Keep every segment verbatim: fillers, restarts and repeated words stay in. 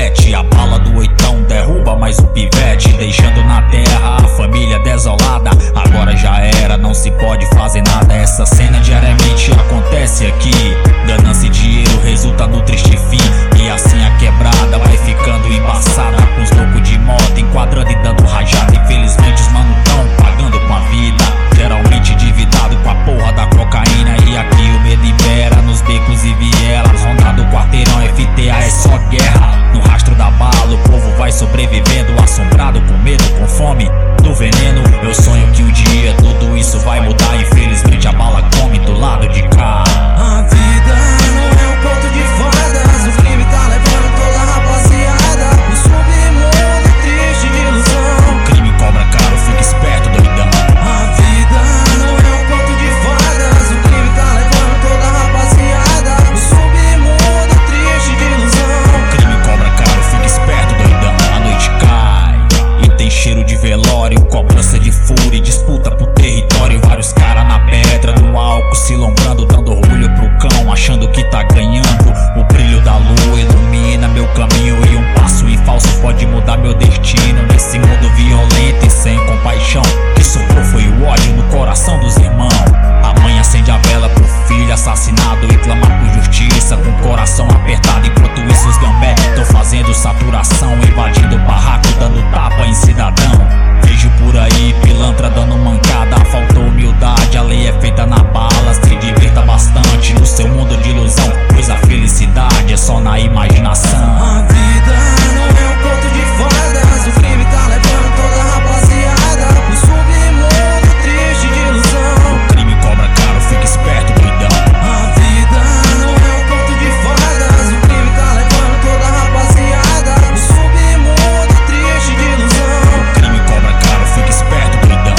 sete. A bala do oitão derruba mais um pivete, deixando na terra a família desolada. Agora já era, não se pode fazer nada. Essa cena diariamente acontece aqui. Ganância e dinheiro resulta no triste fim, e assim a quebrada vai ficando embaçada, com os loucos de moto enquadrando e dando rajada. Infelizmente os mano tão pagando com a vida, geralmente endividado com a porra da cocaína. E aqui o medo impera nos becos e vielas, rondado o quarteirão, F T A é só guerra. No rastro da bala o povo vai sobrevivendo, assombrado com medo, com fome do veneno. Eu sonho que um dia tudo isso vai mudar, infelizmente a bala come do lado de cá. A vida não é um conto de fadas, o crime tá levando toda a rapaziada pro submundo triste de ilusão. O crime cobra caro, fica esperto, doidão. A vida não é um conto de fadas, o crime tá levando toda a rapaziada pro submundo triste de ilusão. O crime cobra caro, fica esperto, doidão. A noite cai e tem cheiro de velório, cobrança de fúria e disputa por território. Vários caras na pedra, no álcool se lombrando, dando orgulho pro cão, achando que tá ganhando. O brilho da lua ilumina meu caminho, e um passo em falso pode mudar meu destino. Nesse mundo violento e sem compaixão, que sobrou foi o ódio no coração dos irmãos. A mãe acende a vela pro filho assassinado e clama por justiça, com o coração apertado. Enquanto isso os gambé tão fazendo saturação, invadindo o barraco, dando tapa em cidadão. Vejo por aí pilantra dando mancada, faltou humildade, a lei é feita na bala. Se divirta bastante no seu mundo de ilusão, pois a felicidade é só na imaginação. A vida não é um conto de fadas, o crime tá levando toda a rapaziada pro submundo triste de ilusão. O crime cobra caro, fica esperto, doidão. A vida não é um conto de fadas, o crime tá levando toda a rapaziada pro submundo triste de ilusão. O crime cobra caro, fica esperto, doidão.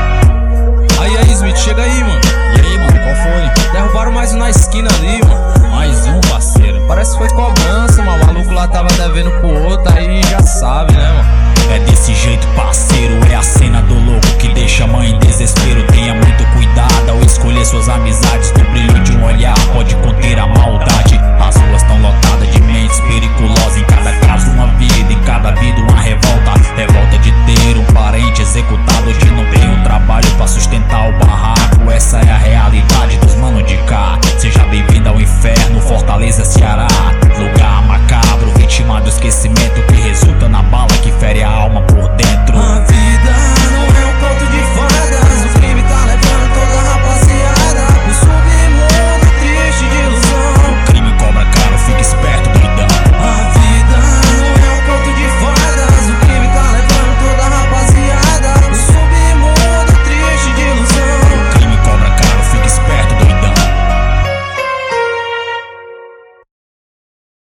Aí, aí, Smith, chega aí, mano. E aí, mano, qual foi? Derrubaram mais um na esquina ali, mano. Mais um, parceiro. Parece que foi cobrança, mano. O maluco lá tava devendo pro outro, aí já sabe, né, mano? É desse jeito, parceiro, é a cena do louco que deixa a mãe em desespero. Tenha muito cuidado ao escolher suas amizades, no brilho de um olhar pode conter a maldade. As